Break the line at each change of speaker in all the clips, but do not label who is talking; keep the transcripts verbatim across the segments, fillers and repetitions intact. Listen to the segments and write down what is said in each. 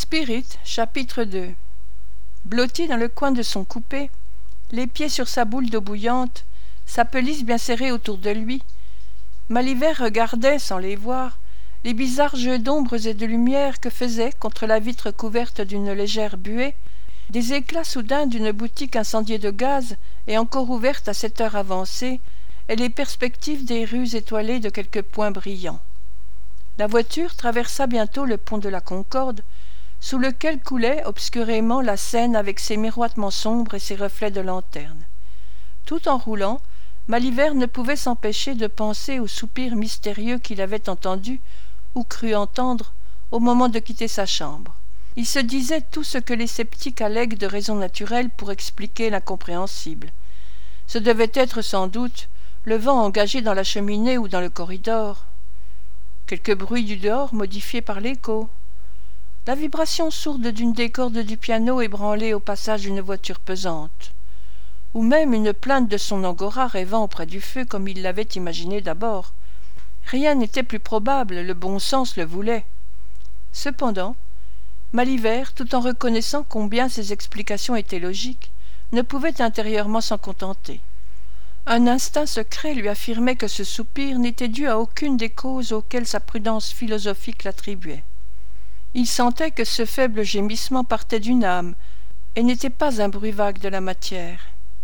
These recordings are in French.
Spirit, chapitre deux. Blotti dans le coin de son coupé, les pieds sur sa boule d'eau bouillante, sa pelisse bien serrée autour de lui, Maliver regardait, sans les voir, les bizarres jeux d'ombres et de lumière que faisaient, contre la vitre couverte d'une légère buée, des éclats soudains d'une boutique incendiée de gaz et encore ouverte à cette heure avancée, et les perspectives des rues étoilées de quelques points brillants. La voiture traversa bientôt le pont de la Concorde, sous lequel coulait obscurément la Seine avec ses miroitements sombres et ses reflets de lanterne. Tout en roulant, Maliver ne pouvait s'empêcher de penser au soupir mystérieux qu'il avait entendu, ou cru entendre, au moment de quitter sa chambre. Il se disait tout ce que les sceptiques allèguent de raisons naturelles pour expliquer l'incompréhensible. Ce devait être sans doute le vent engagé dans la cheminée ou dans le corridor, quelque bruit du dehors modifié par l'écho, la vibration sourde d'une des cordes du piano ébranlée au passage d'une voiture pesante, ou même une plainte de son angora rêvant auprès du feu comme il l'avait imaginé d'abord. Rien n'était plus probable, le bon sens le voulait. Cependant, Maliver, tout en reconnaissant combien ces explications étaient logiques, ne pouvait intérieurement s'en contenter. Un instinct secret lui affirmait que ce soupir n'était dû à aucune des causes auxquelles sa prudence philosophique l'attribuait. Il sentait que ce faible gémissement partait d'une âme, et n'était pas un bruit vague de la matière.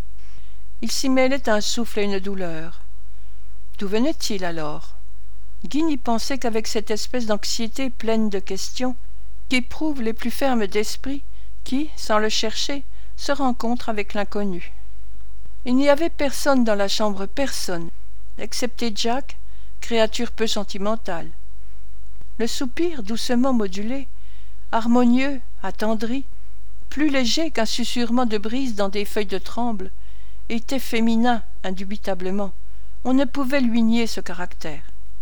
Il s'y mêlait un souffle et une douleur. D'où venait-il alors? Guy n'y pensait qu'avec cette espèce d'anxiété pleine de questions qu'éprouvent les plus fermes d'esprit qui, sans le chercher, se rencontrent avec l'inconnu. Il n'y avait personne dans la chambre, personne, excepté Jack, créature peu sentimentale. Le soupir, doucement modulé, harmonieux, attendri, plus léger qu'un susurrement de brise dans des feuilles de tremble, était féminin, indubitablement. On ne pouvait lui nier ce caractère.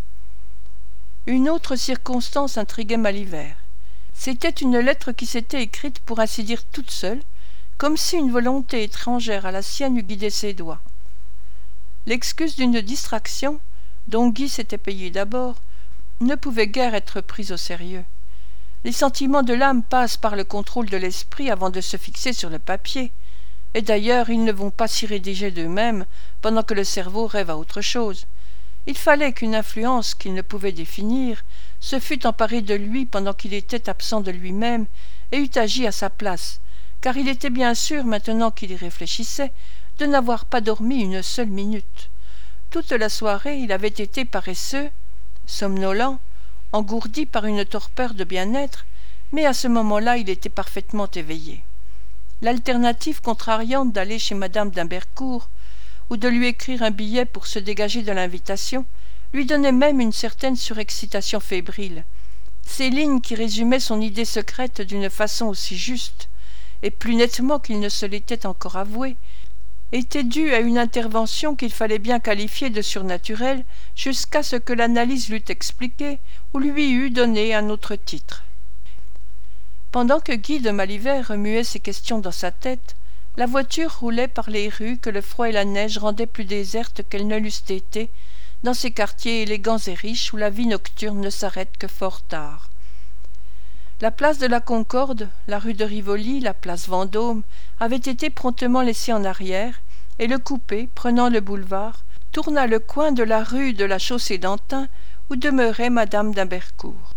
Une autre circonstance intriguait Maliver. C'était une lettre qui s'était écrite pour ainsi dire toute seule, comme si une volonté étrangère à la sienne eût guidé ses doigts. L'excuse d'une distraction, dont Guy s'était payé d'abord, ne pouvait guère être prise au sérieux. Les sentiments de l'âme passent par le contrôle de l'esprit avant de se fixer sur le papier, et d'ailleurs ils ne vont pas s'y rédiger d'eux-mêmes pendant que le cerveau rêve à autre chose. Il fallait qu'une influence qu'il ne pouvait définir se fût emparée de lui pendant qu'il était absent de lui-même et eût agi à sa place, car il était bien sûr, maintenant qu'il y réfléchissait, de n'avoir pas dormi une seule minute. Toute la soirée il avait été paresseux, somnolent, engourdi par une torpeur de bien-être, mais à ce moment-là il était parfaitement éveillé. L'alternative contrariante d'aller chez madame d'Himbercourt ou de lui écrire un billet pour se dégager de l'invitation lui donnait même une certaine surexcitation fébrile. Ces lignes qui résumaient son idée secrète d'une façon aussi juste, et plus nettement qu'il ne se l'était encore avoué, était due à une intervention qu'il fallait bien qualifier de surnaturelle jusqu'à ce que l'analyse l'eût expliquée ou lui eût donné un autre titre. Pendant que Guy de Maliver remuait ces questions dans sa tête, la voiture roulait par les rues que le froid et la neige rendaient plus désertes qu'elles ne l'eussent été dans ces quartiers élégants et riches où la vie nocturne ne s'arrête que fort tard. La place de la Concorde, la rue de Rivoli, la place Vendôme avaient été promptement laissées en arrière, et le coupé, prenant le boulevard, tourna le coin de la rue de la Chaussée-d'Antin où demeurait madame d'Himbercourt.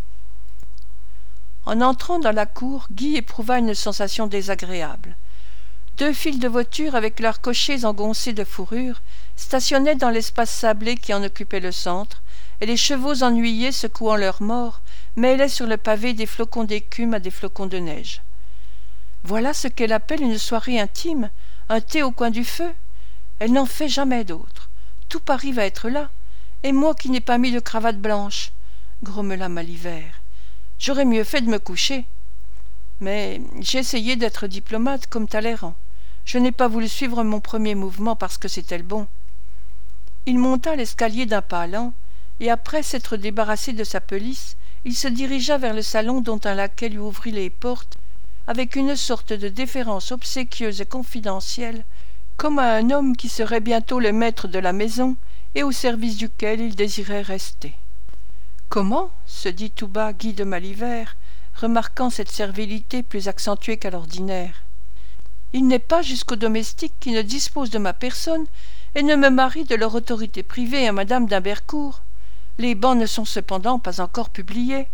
En entrant dans la cour, Guy éprouva une sensation désagréable. Deux files de voitures avec leurs cochers engoncés de fourrure stationnaient dans l'espace sablé qui en occupait le centre, et les chevaux ennuyés secouant leurs morts mêlaient sur le pavé des flocons d'écume à des flocons de neige. Voilà ce qu'elle appelle une soirée intime, un thé au coin du feu. Elle n'en fait jamais d'autre. Tout Paris va être là, et moi qui n'ai pas mis de cravate blanche, grommela Maliver. J'aurais mieux fait de me coucher. Mais j'ai essayé d'être diplomate comme Talleyrand. Je n'ai pas voulu suivre mon premier mouvement parce que c'était le bon. Il monta l'escalier d'un pas lent, et après s'être débarrassé de sa pelisse, il se dirigea vers le salon dont un laquais lui ouvrit les portes avec une sorte de déférence obséquieuse et confidentielle, comme à un homme qui serait bientôt le maître de la maison et au service duquel il désirait rester. « Comment ?» se dit tout bas Guy de Maliver, remarquant cette servilité plus accentuée qu'à l'ordinaire. Il n'est pas jusqu'aux domestiques qui ne disposent de ma personne et ne me marient de leur autorité privée à madame d'Hymbercourt. Les bans ne sont cependant pas encore publiés.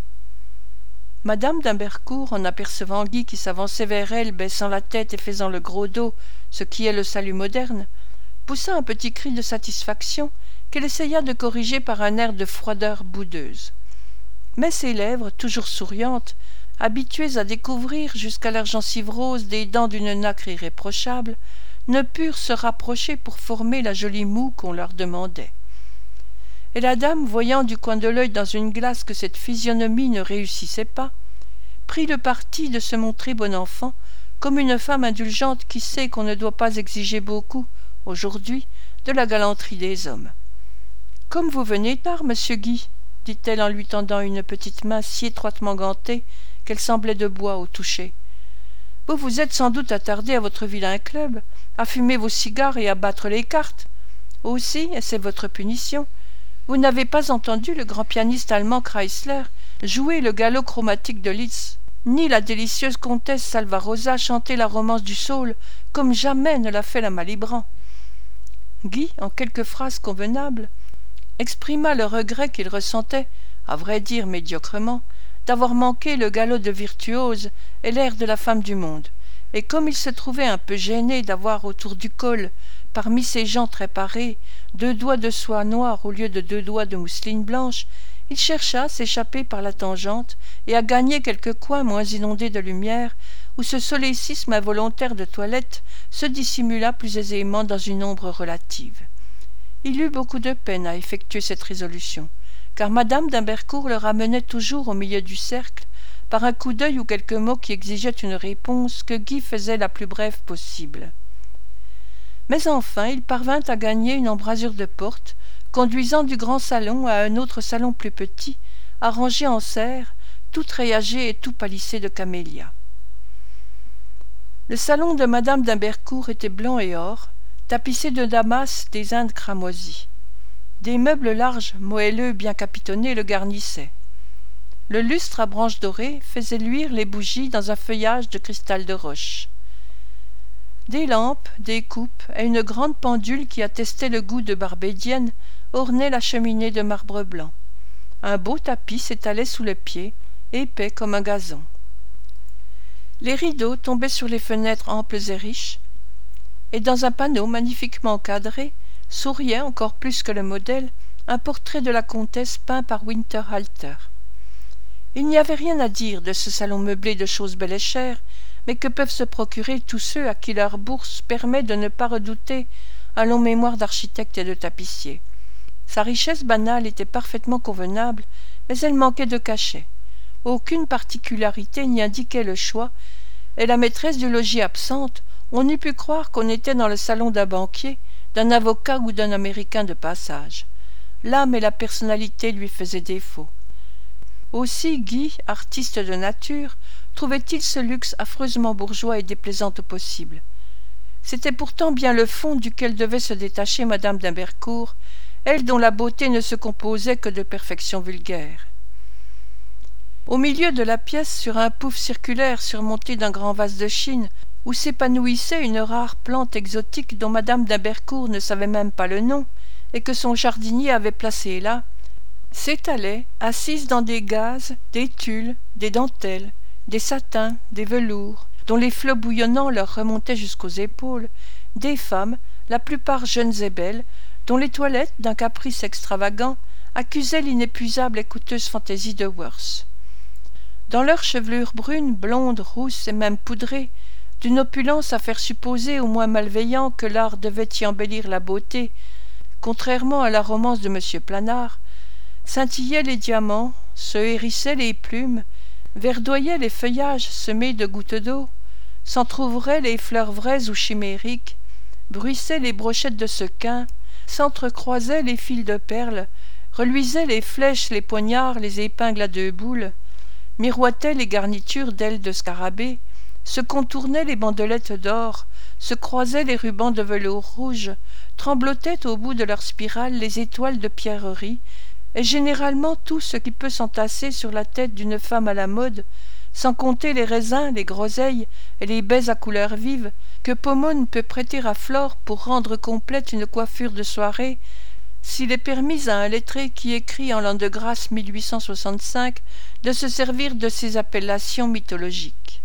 Madame d'Hymbercourt, en apercevant Guy qui s'avançait vers elle, baissant la tête et faisant le gros dos, ce qui est le salut moderne, poussa un petit cri de satisfaction qu'elle essaya de corriger par un air de froideur boudeuse. Mais ses lèvres, toujours souriantes, habituées à découvrir jusqu'à leur gencive rose des dents d'une nacre irréprochable, ne purent se rapprocher pour former la jolie moue qu'on leur demandait. Et la dame, voyant du coin de l'œil dans une glace que cette physionomie ne réussissait pas, prit le parti de se montrer bon enfant, comme une femme indulgente qui sait qu'on ne doit pas exiger beaucoup, aujourd'hui, de la galanterie des hommes. « Comme vous venez tard, monsieur Guy, » dit-elle en lui tendant une petite main si étroitement gantée qu'elle semblait de bois au toucher. « Vous vous êtes sans doute attardé à votre vilain club, à fumer vos cigares et à battre les cartes. Aussi, et c'est votre punition, vous n'avez pas entendu le grand pianiste allemand Kreisler jouer le galop chromatique de Liszt, ni la délicieuse comtesse Salvarosa chanter la romance du saule comme jamais ne l'a fait la Malibran. » Guy, en quelques phrases convenables, exprima le regret qu'il ressentait, à vrai dire médiocrement, d'avoir manqué le galop de virtuose et l'air de la femme du monde, et comme il se trouvait un peu gêné d'avoir autour du col, parmi ces gens très parés, deux doigts de soie noire au lieu de deux doigts de mousseline blanche, il chercha à s'échapper par la tangente et à gagner quelques coins moins inondés de lumière, où ce solécisme involontaire de toilette se dissimula plus aisément dans une ombre relative. Il eut beaucoup de peine à effectuer cette résolution, car madame d'Hymbercourt le ramenait toujours au milieu du cercle, par un coup d'œil ou quelques mots qui exigeaient une réponse que Guy faisait la plus brève possible. Mais enfin il parvint à gagner une embrasure de porte, conduisant du grand salon à un autre salon plus petit, arrangé en serre, tout treillageé et tout palissé de camélias. Le salon de madame d'Hymbercourt était blanc et or, tapissé de damas des Indes cramoisies. Des meubles larges, moelleux, bien capitonnés le garnissaient. Le lustre à branches dorées faisait luire les bougies dans un feuillage de cristal de roche. Des lampes, des coupes et une grande pendule qui attestait le goût de Barbédienne ornaient la cheminée de marbre blanc. Un beau tapis s'étalait sous le pied, épais comme un gazon. Les rideaux tombaient sur les fenêtres amples et riches, et dans un panneau magnifiquement cadré souriait encore plus que le modèle un portrait de la comtesse peint par Winterhalter. Il n'y avait rien à dire de ce salon meublé de choses belles et chères, mais que peuvent se procurer tous ceux à qui leur bourse permet de ne pas redouter un long mémoire d'architecte et de tapissier. Sa richesse banale était parfaitement convenable, mais elle manquait de cachet. Aucune particularité n'y indiquait le choix, et la maîtresse du logis absente, on eût pu croire qu'on était dans le salon d'un banquier, d'un avocat ou d'un Américain de passage. L'âme et la personnalité lui faisaient défaut. Aussi Guy, artiste de nature, trouvait-il ce luxe affreusement bourgeois et déplaisant au possible. C'était pourtant bien le fond duquel devait se détacher madame d'Hymbercourt, elle dont la beauté ne se composait que de perfections vulgaires. Au milieu de la pièce, sur un pouf circulaire surmonté d'un grand vase de Chine, où s'épanouissait une rare plante exotique dont madame d'Hymbercourt ne savait même pas le nom, et que son jardinier avait placée là, s'étalaient, assises dans des gazes, des tulles, des dentelles, des satins, des velours, dont les flots bouillonnants leur remontaient jusqu'aux épaules, des femmes, la plupart jeunes et belles, dont les toilettes, d'un caprice extravagant, accusaient l'inépuisable et coûteuse fantaisie de Worth. Dans leurs chevelures brunes, blondes, rousses et même poudrées, d'une opulence à faire supposer au moins malveillant que l'art devait y embellir la beauté, contrairement à la romance de monsieur Planard, scintillaient les diamants, se hérissaient les plumes, verdoyaient les feuillages semés de gouttes d'eau, s'entr'ouvraient les fleurs vraies ou chimériques, bruissaient les brochettes de sequins, s'entrecroisaient les fils de perles, reluisaient les flèches, les poignards, les épingles à deux boules, miroitaient les garnitures d'ailes de scarabée, se contournaient les bandelettes d'or, se croisaient les rubans de velours rouge, tremblotaient au bout de leur spirale les étoiles de pierreries, et généralement tout ce qui peut s'entasser sur la tête d'une femme à la mode, sans compter les raisins, les groseilles et les baies à couleurs vives, que Pomone peut prêter à Flore pour rendre complète une coiffure de soirée, s'il est permis à un lettré qui écrit en l'an de grâce mille huit cent soixante-cinq de se servir de ces appellations mythologiques.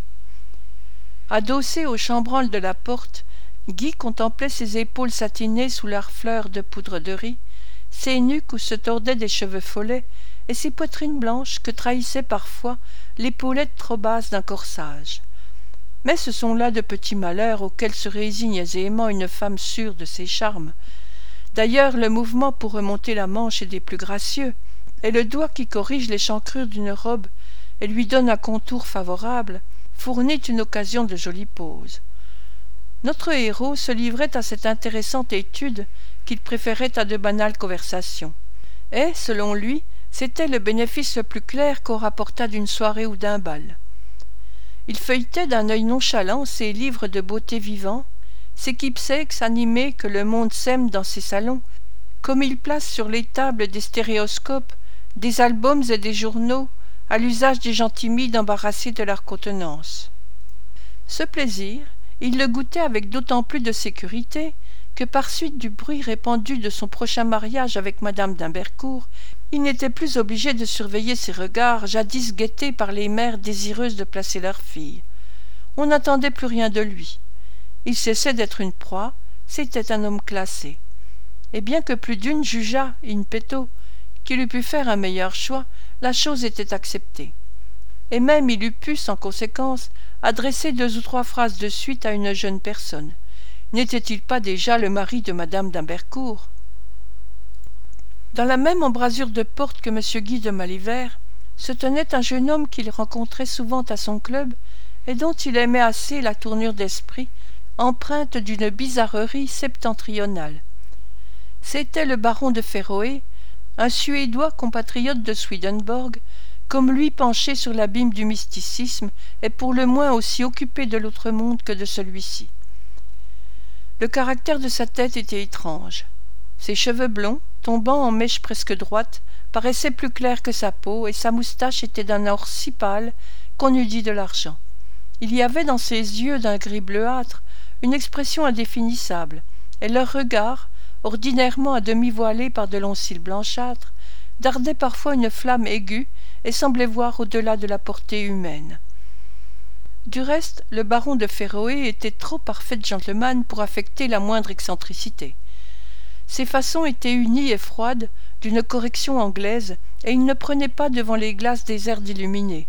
Adossé au chambranle de la porte, Guy contemplait ses épaules satinées sous leurs fleurs de poudre de riz, ses nuques où se tordaient des cheveux follets, et ses poitrines blanches que trahissait parfois l'épaulette trop basse d'un corsage. Mais ce sont là de petits malheurs auxquels se résigne aisément une femme sûre de ses charmes. D'ailleurs, le mouvement pour remonter la manche est des plus gracieux, et le doigt qui corrige l'échancrure d'une robe et lui donne un contour favorable fournit une occasion de jolie pose. Notre héros se livrait à cette intéressante étude qu'il préférait à de banales conversations. Et, selon lui, c'était le bénéfice le plus clair qu'on rapportât d'une soirée ou d'un bal. Il feuilletait d'un œil nonchalant ses livres de beauté vivant, ces keepsakes animés que le monde sème dans ses salons, comme il place sur les tables des stéréoscopes, des albums et des journaux, à l'usage des gens timides embarrassés de leur contenance. Ce plaisir, il le goûtait avec d'autant plus de sécurité que par suite du bruit répandu de son prochain mariage avec madame d'Hymbercourt, il n'était plus obligé de surveiller ses regards jadis guettés par les mères désireuses de placer leurs filles. On n'attendait plus rien de lui. Il cessait d'être une proie, c'était un homme classé. Et bien que plus d'une jugeât, in petto, qu'il eût pu faire un meilleur choix, la chose était acceptée. Et même il eût pu, sans conséquence, adresser deux ou trois phrases de suite à une jeune personne. N'était-il pas déjà le mari de madame d'Hymbercourt? Dans la même embrasure de porte que M. Guy de Malivert se tenait un jeune homme qu'il rencontrait souvent à son club et dont il aimait assez la tournure d'esprit, empreinte d'une bizarrerie septentrionale. C'était le baron de Féroé, un Suédois compatriote de Swedenborg, comme lui penché sur l'abîme du mysticisme et pour le moins aussi occupé de l'autre monde que de celui-ci. Le caractère de sa tête était étrange. Ses cheveux blonds, tombant en mèches presque droites, paraissaient plus clairs que sa peau, et sa moustache était d'un or si pâle qu'on eût dit de l'argent. Il y avait dans ses yeux d'un gris bleuâtre une expression indéfinissable, et leur regard, ordinairement à demi voilé par de longs cils blanchâtres, dardait parfois une flamme aiguë et semblait voir au-delà de la portée humaine. Du reste, le baron de Féroé était trop parfait gentleman pour affecter la moindre excentricité. Ses façons étaient unies et froides, d'une correction anglaise, et il ne prenait pas devant les glaces des airs d'illuminés.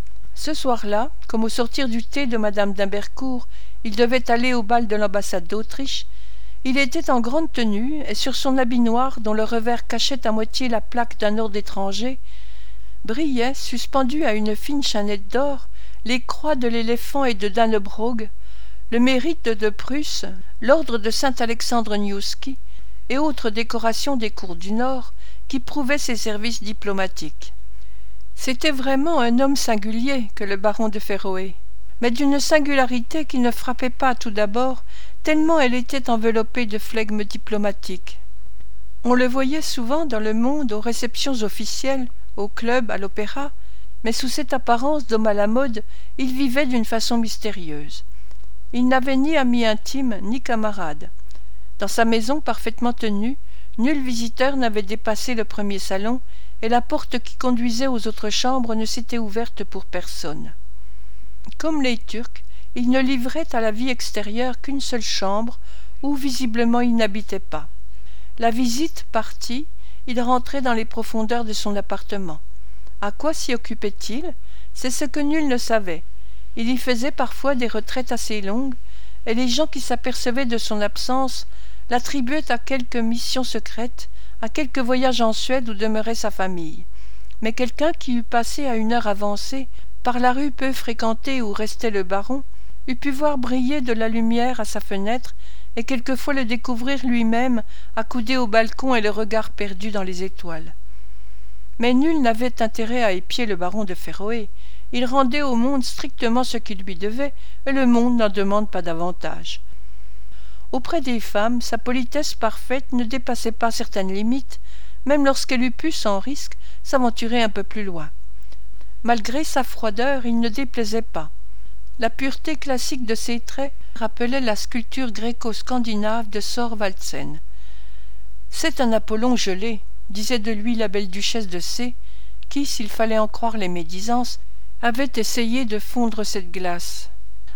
Ce soir-là, comme au sortir du thé de madame d'Hymbercourt, il devait aller au bal de l'ambassade d'Autriche, il était en grande tenue, et sur son habit noir, dont le revers cachait à moitié la plaque d'un ordre étranger, brillait, suspendu à une fine chaînette d'or, les croix de l'éléphant et de Dannebrog, le mérite de Prusse, l'ordre de Saint-Alexandre Niewski, et autres décorations des cours du Nord, qui prouvaient ses services diplomatiques. C'était vraiment un homme singulier que le baron de Féroé, mais d'une singularité qui ne frappait pas tout d'abord, tellement elle était enveloppée de flegme diplomatique. On le voyait souvent dans le monde aux réceptions officielles, au club, à l'opéra, mais sous cette apparence d'homme à la mode, il vivait d'une façon mystérieuse. Il n'avait ni amis intimes, ni camarades. Dans sa maison parfaitement tenue, nul visiteur n'avait dépassé le premier salon, et la porte qui conduisait aux autres chambres ne s'était ouverte pour personne. Comme les Turcs, il ne livrait à la vie extérieure qu'une seule chambre, où visiblement il n'habitait pas. La visite partie, il rentrait dans les profondeurs de son appartement. À quoi s'y occupait-il? C'est ce que nul ne savait. Il y faisait parfois des retraites assez longues, et les gens qui s'apercevaient de son absence l'attribuaient à quelque mission secrète, à quelque voyage en Suède où demeurait sa famille. Mais quelqu'un qui eût passé à une heure avancée par la rue peu fréquentée où restait le baron eût pu voir briller de la lumière à sa fenêtre et quelquefois le découvrir lui-même accoudé au balcon et le regard perdu dans les étoiles. Mais nul n'avait intérêt à épier le baron de Féroé. Il rendait au monde strictement ce qu'il lui devait, et le monde n'en demande pas davantage. Auprès des femmes, sa politesse parfaite ne dépassait pas certaines limites, même lorsqu'elle eût pu, sans risque, s'aventurer un peu plus loin. Malgré sa froideur, il ne déplaisait pas. La pureté classique de ses traits rappelait la sculpture gréco-scandinave de Thorvaldsen. « C'est un Apollon gelé », disait de lui la belle duchesse de C, qui, s'il fallait en croire les médisances, avait essayé de fondre cette glace.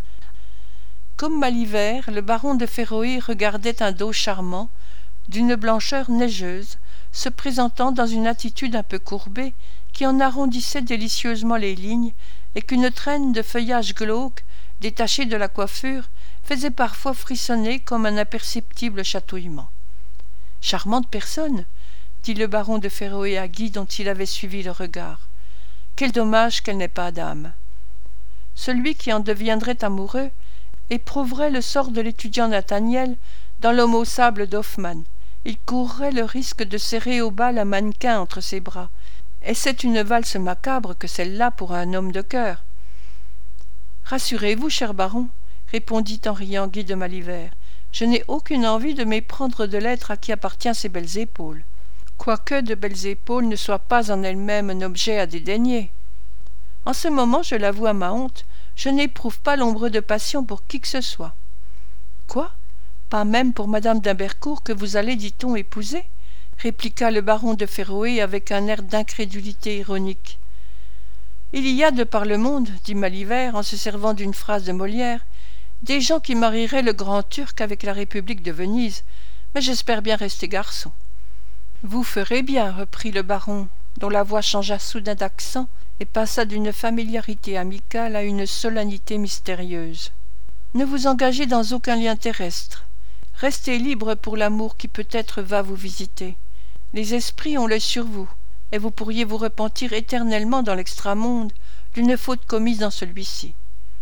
Comme Malivert, le baron de Féroé regardait un dos charmant, d'une blancheur neigeuse, se présentant dans une attitude un peu courbée, qui en arrondissait délicieusement les lignes, et qu'une traîne de feuillage glauque, détachée de la coiffure, faisait parfois frissonner comme un imperceptible chatouillement. « Charmante personne !» dit le baron de Féroé à Guy, dont il avait suivi le regard. « Quel dommage qu'elle n'ait pas d'âme !» Celui qui en deviendrait amoureux éprouverait le sort de l'étudiant Nathaniel dans l'homme au sable d'Hoffmann. Il courrait le risque de serrer au bal un mannequin entre ses bras, et c'est une valse macabre que celle-là pour un homme de cœur. « Rassurez-vous, cher baron, » répondit en riant Guy de Malivert, « je n'ai aucune envie de méprendre de l'être à qui appartient ces belles épaules, quoique de belles épaules ne soient pas en elles-mêmes un objet à dédaigner. En ce moment, je l'avoue à ma honte, je n'éprouve pas l'ombre de passion pour qui que ce soit. »« Quoi ? Pas même pour madame d'Hymbercourt que vous allez, dit-on, épouser ?» répliqua le baron de Féroé avec un air d'incrédulité ironique. « Il y a de par le monde, dit Malivert en se servant d'une phrase de Molière, des gens qui marieraient le grand Turc avec la République de Venise, mais j'espère bien rester garçon. »« Vous ferez bien, reprit le baron, dont la voix changea soudain d'accent et passa d'une familiarité amicale à une solennité mystérieuse. Ne vous engagez dans aucun lien terrestre. Restez libre pour l'amour qui peut-être va vous visiter. Les esprits ont l'œil sur vous, et vous pourriez vous repentir éternellement dans l'extramonde d'une faute commise dans celui-ci. »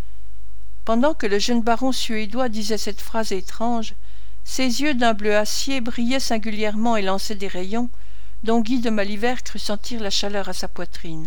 Pendant que le jeune baron suédois disait cette phrase étrange, ses yeux d'un bleu acier brillaient singulièrement et lançaient des rayons, dont Guy de Malivert crut sentir la chaleur à sa poitrine.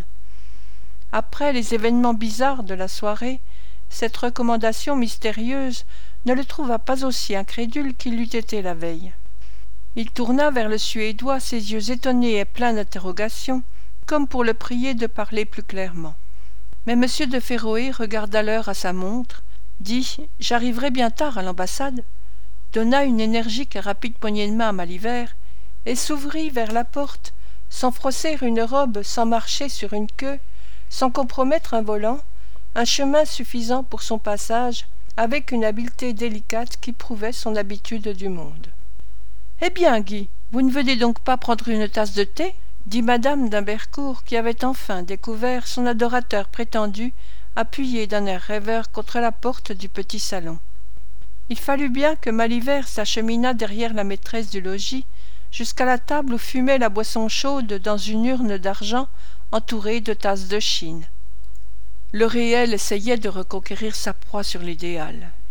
Après les événements bizarres de la soirée, cette recommandation mystérieuse ne le trouva pas aussi incrédule qu'il l'eût été la veille. Il tourna vers le Suédois ses yeux étonnés et pleins d'interrogations, comme pour le prier de parler plus clairement. Mais M. de Féroé regarda l'heure à sa montre, dit « J'arriverai bien tard à l'ambassade », donna une énergique et rapide poignée de main à Malivert, et s'ouvrit vers la porte, sans froisser une robe, sans marcher sur une queue, sans compromettre un volant, un chemin suffisant pour son passage, avec une habileté délicate qui prouvait son habitude du monde. « Eh bien, Guy, vous ne venez donc pas prendre une tasse de thé ?» dit madame d'Hymbercourt, qui avait enfin découvert son adorateur prétendu appuyé d'un air rêveur contre la porte du petit salon. Il fallut bien que Malivert s'acheminât derrière la maîtresse du logis jusqu'à la table où fumait la boisson chaude dans une urne d'argent entourée de tasses de Chine. Le réel essayait de reconquérir sa proie sur l'idéal.